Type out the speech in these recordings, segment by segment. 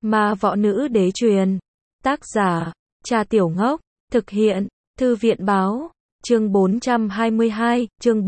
Ma Võ Nữ Đế Truyền. Tác giả, Trà Tiểu Ngốc. Thực hiện, Thư viện Báo. Chương 422, chương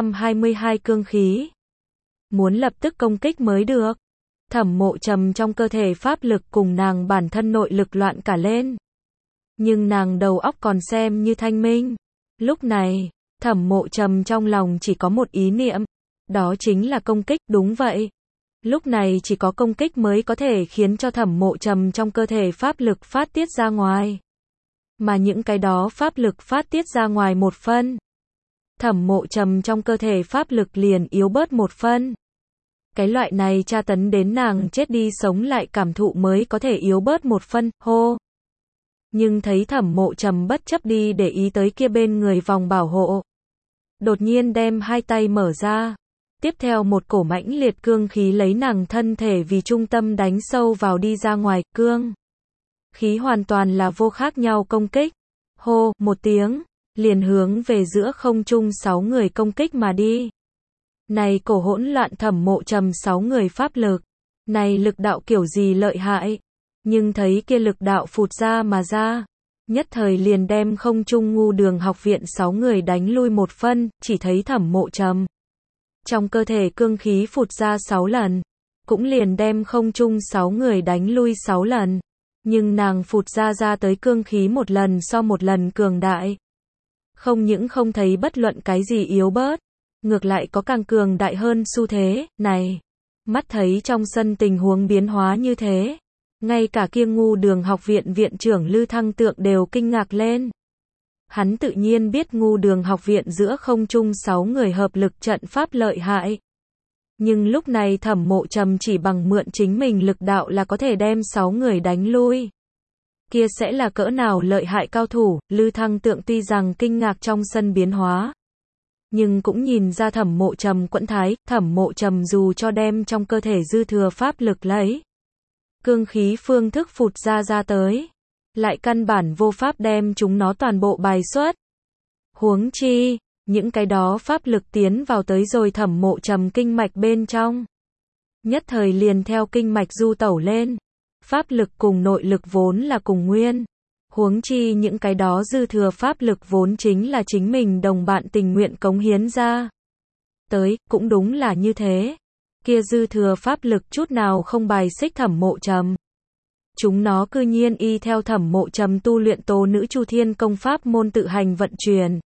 422 cương khí. Muốn lập tức công kích mới được. Thẩm Mộ Trầm trong cơ thể pháp lực cùng nàng bản thân nội lực loạn cả lên. Nhưng nàng đầu óc còn xem như thanh minh. Lúc này, Thẩm Mộ Trầm trong lòng chỉ có một ý niệm. Đó chính là công kích, đúng vậy. Lúc này chỉ có công kích mới có thể khiến cho Thẩm Mộ Trầm trong cơ thể pháp lực phát tiết ra ngoài. Mà những cái đó pháp lực phát tiết ra ngoài một phân. Thẩm Mộ Trầm trong cơ thể pháp lực liền yếu bớt một phân. Cái loại này tra tấn đến nàng chết đi sống lại cảm thụ mới có thể yếu bớt một phân, hô. Nhưng thấy Thẩm Mộ Trầm bất chấp đi để ý tới kia bên người vòng bảo hộ. Đột nhiên đem hai tay mở ra. Tiếp theo một cổ mãnh liệt cương khí lấy nàng thân thể vì trung tâm đánh sâu vào đi ra ngoài, cương khí hoàn toàn là vô khác nhau công kích. Hô, một tiếng, liền hướng về giữa không trung 6 người công kích mà đi. Này cổ hỗn loạn Thẩm Mộ Trầm 6 người pháp lực. Này lực đạo kiểu gì lợi hại. Nhưng thấy kia lực đạo phụt ra mà ra. Nhất thời liền đem không trung Ngu Đường học viện 6 người đánh lui một phân, chỉ thấy Thẩm Mộ Trầm. Trong cơ thể cương khí phụt ra 6 lần. Cũng liền đem không trung 6 người đánh lui 6 lần. Nhưng nàng phụt ra tới cương khí một lần so một lần cường đại. Không những không thấy bất luận cái gì yếu bớt. Ngược lại có càng cường đại hơn xu thế, này. Mắt thấy trong sân tình huống biến hóa như thế. Ngay cả kia Ngu Đường học viện viện trưởng Lư Thăng Tượng đều kinh ngạc lên. Hắn tự nhiên biết Ngu Đường học viện giữa không trung 6 người hợp lực trận pháp lợi hại. Nhưng lúc này Thẩm Mộ Trầm chỉ bằng mượn chính mình lực đạo là có thể đem 6 người đánh lui. Kia sẽ là cỡ nào lợi hại cao thủ, Lư Thăng Tượng tuy rằng kinh ngạc trong sân biến hóa. Nhưng cũng nhìn ra Thẩm Mộ Trầm quẫn thái, Thẩm Mộ Trầm dù cho đem trong cơ thể dư thừa pháp lực lấy. Cương khí phương thức phụt ra tới. Lại căn bản vô pháp đem chúng nó toàn bộ bài xuất. Huống chi, những cái đó pháp lực tiến vào tới rồi Thẩm Mộ Trầm kinh mạch bên trong. Nhất thời liền theo kinh mạch du tẩu lên. Pháp lực cùng nội lực vốn là cùng nguyên. Huống chi những cái đó dư thừa pháp lực vốn chính là chính mình đồng bạn tình nguyện cống hiến ra. Tới, cũng đúng là như thế. Kia dư thừa pháp lực chút nào không bài xích Thẩm Mộ Trầm. Chúng nó cư nhiên y theo Thẩm Mộ Trầm tu luyện Tố Nữ Chu Thiên công pháp môn tự hành vận chuyển.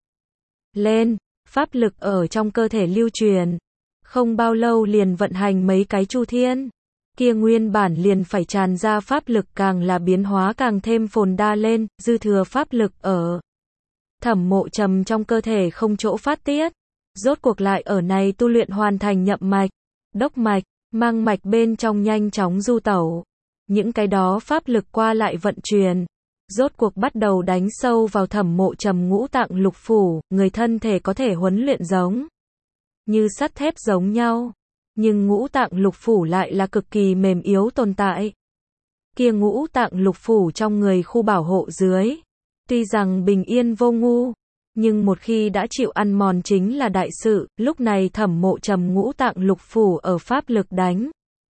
Lên, pháp lực ở trong cơ thể lưu truyền. Không bao lâu liền vận hành mấy cái Chu Thiên. Kia nguyên bản liền phải tràn ra pháp lực càng là biến hóa càng thêm phồn đa lên, dư thừa pháp lực ở Thẩm Mộ Trầm trong cơ thể không chỗ phát tiết. Rốt cuộc lại ở này tu luyện hoàn thành nhậm mạch, đốc mạch, mang mạch bên trong nhanh chóng du tẩu. Những cái đó pháp lực qua lại vận chuyển. Rốt cuộc bắt đầu đánh sâu vào Thẩm Mộ Trầm ngũ tạng lục phủ, người thân thể có thể huấn luyện giống như sắt thép giống nhau. Nhưng ngũ tạng lục phủ lại là cực kỳ mềm yếu tồn tại. Kia ngũ tạng lục phủ trong người khu bảo hộ dưới. Tuy rằng bình yên vô ngu. Nhưng một khi đã chịu ăn mòn chính là đại sự. Lúc này Thẩm Mộ Trầm ngũ tạng lục phủ ở pháp lực đánh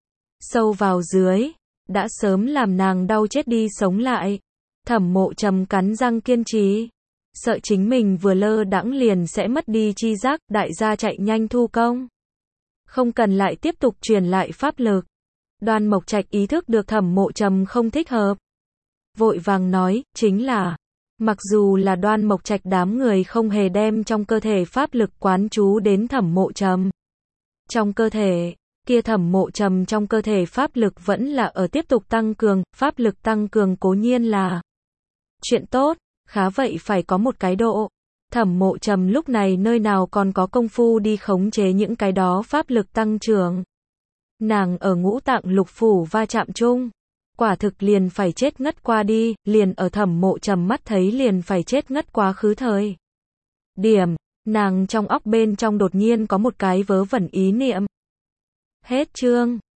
sâu vào dưới. Đã sớm làm nàng đau chết đi sống lại. Thẩm Mộ Trầm cắn răng kiên trì. Sợ chính mình vừa lơ đãng liền sẽ mất đi chi giác. Đại gia chạy nhanh thu công. Không cần lại tiếp tục truyền lại pháp lực. Đoan Mộc Trạch ý thức được Thẩm Mộ Trầm không thích hợp. Vội vàng nói, chính là, mặc dù là Đoan Mộc Trạch đám người không hề đem trong cơ thể pháp lực quán chú đến Thẩm Mộ Trầm. Trong cơ thể, kia Thẩm Mộ Trầm trong cơ thể pháp lực vẫn là ở tiếp tục tăng cường, pháp lực tăng cường cố nhiên là chuyện tốt, khá vậy phải có một cái độ. Thẩm Mộ Trầm lúc này nơi nào còn có công phu đi khống chế những cái đó pháp lực tăng trưởng. Nàng ở ngũ tạng lục phủ va chạm chung. Quả thực liền phải chết ngất qua đi, liền ở Thẩm Mộ Trầm mắt thấy liền phải chết ngất quá khứ thời. Điểm, nàng trong óc bên trong đột nhiên có một cái vớ vẩn ý niệm. Hết chương.